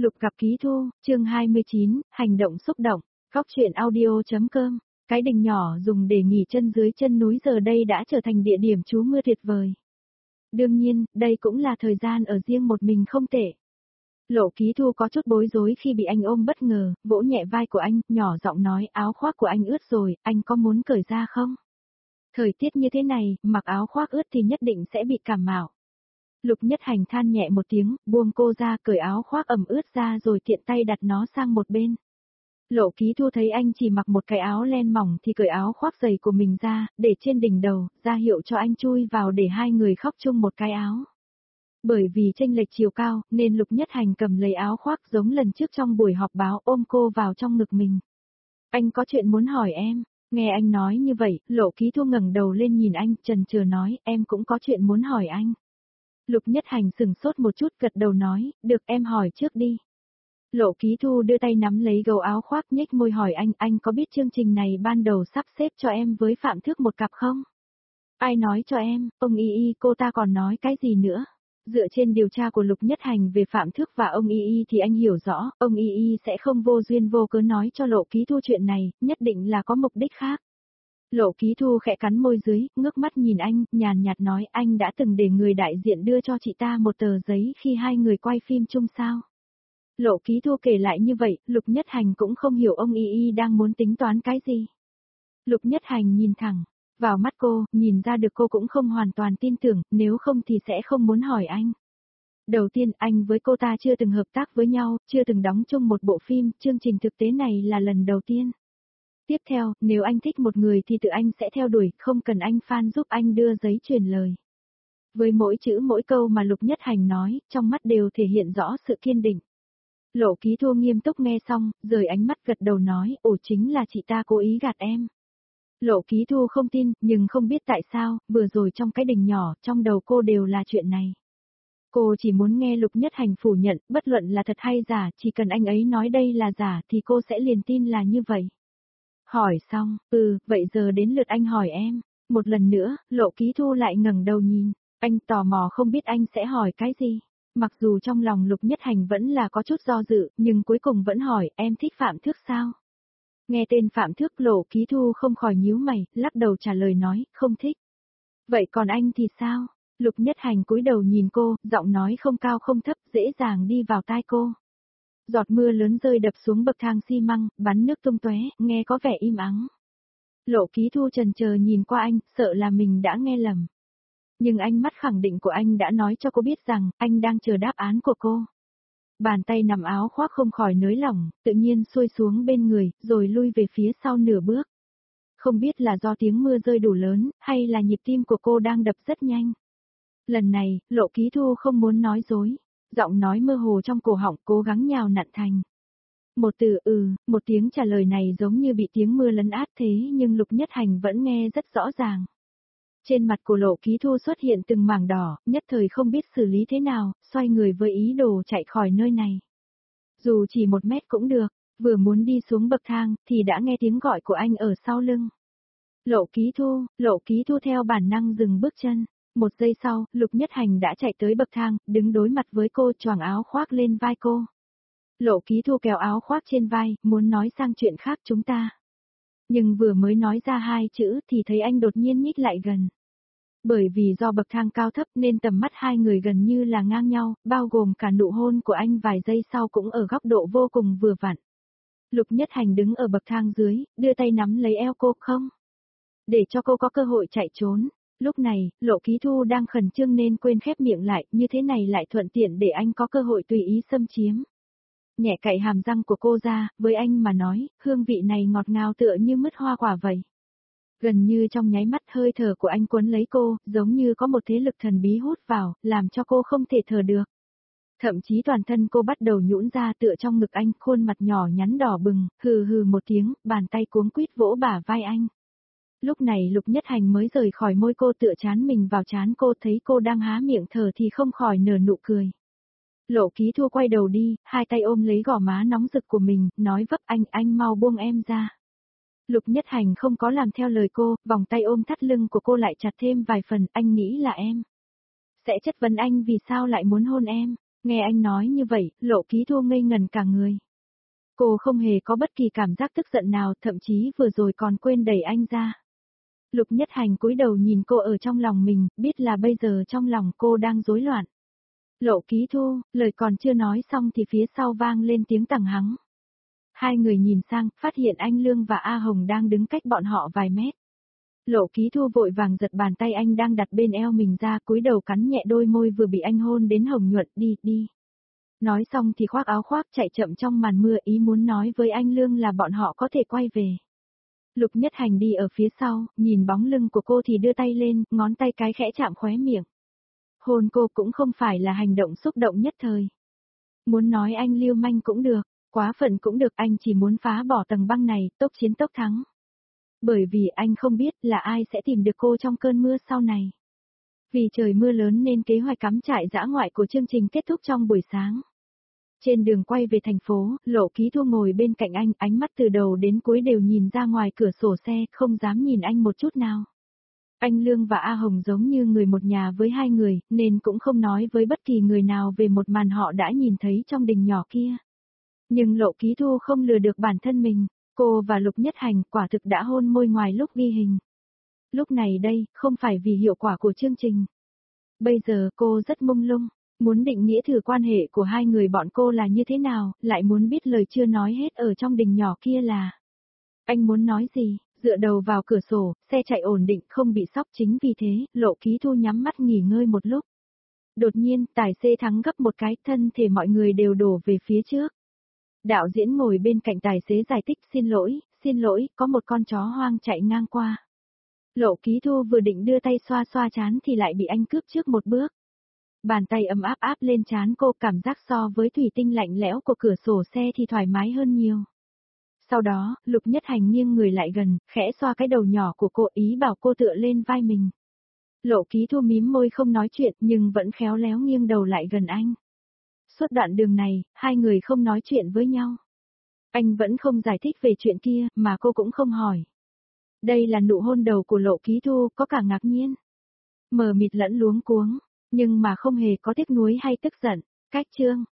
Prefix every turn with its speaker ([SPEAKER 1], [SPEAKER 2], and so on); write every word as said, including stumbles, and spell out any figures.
[SPEAKER 1] Lục gặp ký thu, chương hai mươi chín, hành động xúc động, góc truyện audio.com. Cái đình nhỏ dùng để nghỉ chân dưới chân núi giờ đây đã trở thành địa điểm trú mưa tuyệt vời. Đương nhiên, đây cũng là thời gian ở riêng một mình không tệ. Lộ Ký Thu có chút bối rối khi bị anh ôm bất ngờ, vỗ nhẹ vai của anh, nhỏ giọng nói áo khoác của anh ướt rồi, anh có muốn cởi ra không? Thời tiết như thế này, mặc áo khoác ướt thì nhất định sẽ bị cảm mạo. Lục Nhất Hành than nhẹ một tiếng, buông cô ra cởi áo khoác ẩm ướt ra rồi tiện tay đặt nó sang một bên. Lộ Ký Thu thấy anh chỉ mặc một cái áo len mỏng thì cởi áo khoác dày của mình ra, để trên đỉnh đầu, ra hiệu cho anh chui vào để hai người khóc chung một cái áo. Bởi vì chênh lệch chiều cao, nên Lục Nhất Hành cầm lấy áo khoác giống lần trước trong buổi họp báo ôm cô vào trong ngực mình. Anh có chuyện muốn hỏi em. Nghe anh nói như vậy, Lộ Ký Thu ngẩng đầu lên nhìn anh, chần chừ nói, em cũng có chuyện muốn hỏi anh. Lục Nhất Hành sừng sốt một chút gật đầu nói, được em hỏi trước đi. Lộ Ký Thu đưa tay nắm lấy gấu áo khoác nhếch môi hỏi anh, anh có biết chương trình này ban đầu sắp xếp cho em với Phạm Thước một cặp không? Ai nói cho em, ông Y Y cô ta còn nói cái gì nữa? Dựa trên điều tra của Lục Nhất Hành về Phạm Thước và ông Y Y thì anh hiểu rõ, ông Y Y sẽ không vô duyên vô cớ nói cho Lộ Ký Thu chuyện này, nhất định là có mục đích khác. Lộ Ký Thu khẽ cắn môi dưới, ngước mắt nhìn anh, nhàn nhạt nói anh đã từng để người đại diện đưa cho chị ta một tờ giấy khi hai người quay phim chung sao. Lộ Ký Thu kể lại như vậy, Lục Nhất Hành cũng không hiểu ông Y Y đang muốn tính toán cái gì. Lục Nhất Hành nhìn thẳng vào mắt cô, nhìn ra được cô cũng không hoàn toàn tin tưởng, nếu không thì sẽ không muốn hỏi anh. Đầu tiên, anh với cô ta chưa từng hợp tác với nhau, chưa từng đóng chung một bộ phim, chương trình thực tế này là lần đầu tiên. Tiếp theo, nếu anh thích một người thì tự anh sẽ theo đuổi, không cần anh fan giúp anh đưa giấy truyền lời. Với mỗi chữ mỗi câu mà Lục Nhất Hành nói, trong mắt đều thể hiện rõ sự kiên định. Lộ Ký Thu nghiêm túc nghe xong, rời ánh mắt gật đầu nói, ồ chính là chị ta cố ý gạt em. Lộ Ký Thu không tin, nhưng không biết tại sao, vừa rồi trong cái đình nhỏ, trong đầu cô đều là chuyện này. Cô chỉ muốn nghe Lục Nhất Hành phủ nhận, bất luận là thật hay giả, chỉ cần anh ấy nói đây là giả thì cô sẽ liền tin là như vậy. Hỏi xong, ừ, vậy giờ đến lượt anh hỏi em. Một lần nữa, Lộ Ký Thu lại ngẩng đầu nhìn, anh tò mò không biết anh sẽ hỏi cái gì. Mặc dù trong lòng Lục Nhất Hành vẫn là có chút do dự, nhưng cuối cùng vẫn hỏi, em thích Phạm Thước sao? Nghe tên Phạm Thước Lộ Ký Thu không khỏi nhíu mày, lắc đầu trả lời nói, không thích. Vậy còn anh thì sao? Lục Nhất Hành cúi đầu nhìn cô, giọng nói không cao không thấp, dễ dàng đi vào tai cô. Giọt mưa lớn rơi đập xuống bậc thang xi măng, bắn nước tung tóe, nghe có vẻ im ắng. Lộ Ký Thu chần chờ nhìn qua anh, sợ là mình đã nghe lầm. Nhưng ánh mắt khẳng định của anh đã nói cho cô biết rằng, anh đang chờ đáp án của cô. Bàn tay nằm áo khoác không khỏi nới lỏng, tự nhiên xuôi xuống bên người, rồi lui về phía sau nửa bước. Không biết là do tiếng mưa rơi đủ lớn, hay là nhịp tim của cô đang đập rất nhanh. Lần này, Lộ Ký Thu không muốn nói dối. Giọng nói mơ hồ trong cổ họng cố gắng nhào nặn thành. Một từ ừ, một tiếng trả lời này giống như bị tiếng mưa lấn át thế nhưng Lục Nhất Hành vẫn nghe rất rõ ràng. Trên mặt của Lộ Ký Thu xuất hiện từng mảng đỏ, nhất thời không biết xử lý thế nào, xoay người với ý đồ chạy khỏi nơi này. Dù chỉ một mét cũng được, vừa muốn đi xuống bậc thang, thì đã nghe tiếng gọi của anh ở sau lưng. Lộ Ký Thu, Lộ Ký Thu theo bản năng dừng bước chân. Một giây sau, Lục Nhất Hành đã chạy tới bậc thang, đứng đối mặt với cô choàng áo khoác lên vai cô. Lộ Ký Thu kéo áo khoác trên vai, muốn nói sang chuyện khác chúng ta. Nhưng vừa mới nói ra hai chữ thì thấy anh đột nhiên nhích lại gần. Bởi vì do bậc thang cao thấp nên tầm mắt hai người gần như là ngang nhau, bao gồm cả nụ hôn của anh vài giây sau cũng ở góc độ vô cùng vừa vặn. Lục Nhất Hành đứng ở bậc thang dưới, đưa tay nắm lấy eo cô không? Để cho cô có cơ hội chạy trốn. Lúc này, Lộ Ký Thu đang khẩn trương nên quên khép miệng lại, như thế này lại thuận tiện để anh có cơ hội tùy ý xâm chiếm. Nhẹ cạy hàm răng của cô ra, với anh mà nói, hương vị này ngọt ngào tựa như mứt hoa quả vậy. Gần như trong nháy mắt hơi thở của anh cuốn lấy cô, giống như có một thế lực thần bí hút vào, làm cho cô không thể thở được. Thậm chí toàn thân cô bắt đầu nhũn ra tựa trong ngực anh, khuôn mặt nhỏ nhắn đỏ bừng, hừ hừ một tiếng, bàn tay cuống quýt vỗ bả vai anh. Lúc này Lục Nhất Hành mới rời khỏi môi cô tựa chán mình vào chán cô, thấy cô đang há miệng thở thì không khỏi nở nụ cười. Lộ Ký Thu quay đầu đi, hai tay ôm lấy gò má nóng rực của mình, nói vấp anh, anh mau buông em ra. Lục Nhất Hành không có làm theo lời cô, vòng tay ôm thắt lưng của cô lại chặt thêm vài phần, anh nghĩ là em sẽ chất vấn anh vì sao lại muốn hôn em. Nghe anh nói như vậy, Lộ Ký Thu ngây ngần cả người. Cô không hề có bất kỳ cảm giác tức giận nào, thậm chí vừa rồi còn quên đẩy anh ra. Lục Nhất Hành cúi đầu nhìn cô ở trong lòng mình, biết là bây giờ trong lòng cô đang rối loạn. Lộ Ký Thu, lời còn chưa nói xong thì phía sau vang lên tiếng tằng hắng. Hai người nhìn sang, phát hiện anh Lương và A Hồng đang đứng cách bọn họ vài mét. Lộ Ký Thu vội vàng giật bàn tay anh đang đặt bên eo mình ra, cúi đầu cắn nhẹ đôi môi vừa bị anh hôn đến hồng nhuận, đi, đi. Nói xong thì khoác áo khoác chạy chậm trong màn mưa, ý muốn nói với anh Lương là bọn họ có thể quay về. Lục Nhất Hành đi ở phía sau, nhìn bóng lưng của cô thì đưa tay lên, ngón tay cái khẽ chạm khóe miệng. Hôn cô cũng không phải là hành động xúc động nhất thời. Muốn nói anh lưu manh cũng được, quá phận cũng được, anh chỉ muốn phá bỏ tầng băng này, tốc chiến tốc thắng. Bởi vì anh không biết là ai sẽ tìm được cô trong cơn mưa sau này. Vì trời mưa lớn nên kế hoạch cắm trại dã ngoại của chương trình kết thúc trong buổi sáng. Trên đường quay về thành phố, Lộ Ký Thu ngồi bên cạnh anh, ánh mắt từ đầu đến cuối đều nhìn ra ngoài cửa sổ xe, không dám nhìn anh một chút nào. Anh Lương và A Hồng giống như người một nhà với hai người, nên cũng không nói với bất kỳ người nào về một màn họ đã nhìn thấy trong đình nhỏ kia. Nhưng Lộ Ký Thu không lừa được bản thân mình, cô và Lục Nhất Hành quả thực đã hôn môi ngoài lúc ghi hình. Lúc này đây, không phải vì hiệu quả của chương trình. Bây giờ cô rất mông lung, muốn định nghĩa thử quan hệ của hai người bọn cô là như thế nào, lại muốn biết lời chưa nói hết ở trong đình nhỏ kia là. Anh muốn nói gì, dựa đầu vào cửa sổ, xe chạy ổn định không bị sóc, chính vì thế, Lộ Ký Thu nhắm mắt nghỉ ngơi một lúc. Đột nhiên, tài xế thắng gấp một cái, thân thể mọi người đều đổ về phía trước. Đạo diễn ngồi bên cạnh tài xế giải thích, xin lỗi, xin lỗi, có một con chó hoang chạy ngang qua. Lộ Ký Thu vừa định đưa tay xoa xoa trán thì lại bị anh cướp trước một bước. Bàn tay ấm áp áp lên trán cô, cảm giác so với thủy tinh lạnh lẽo của cửa sổ xe thì thoải mái hơn nhiều. Sau đó, Lục Nhất Hành nghiêng người lại gần, khẽ xoa cái đầu nhỏ của cô, ý bảo cô tựa lên vai mình. Lộ Ký Thu mím môi không nói chuyện nhưng vẫn khéo léo nghiêng đầu lại gần anh. Suốt đoạn đường này, hai người không nói chuyện với nhau. Anh vẫn không giải thích về chuyện kia, mà cô cũng không hỏi. Đây là nụ hôn đầu của Lộ Ký Thu, có cả ngạc nhiên, mờ mịt lẫn luống cuống, nhưng mà không hề có tiếc nuối hay tức giận. Cách chương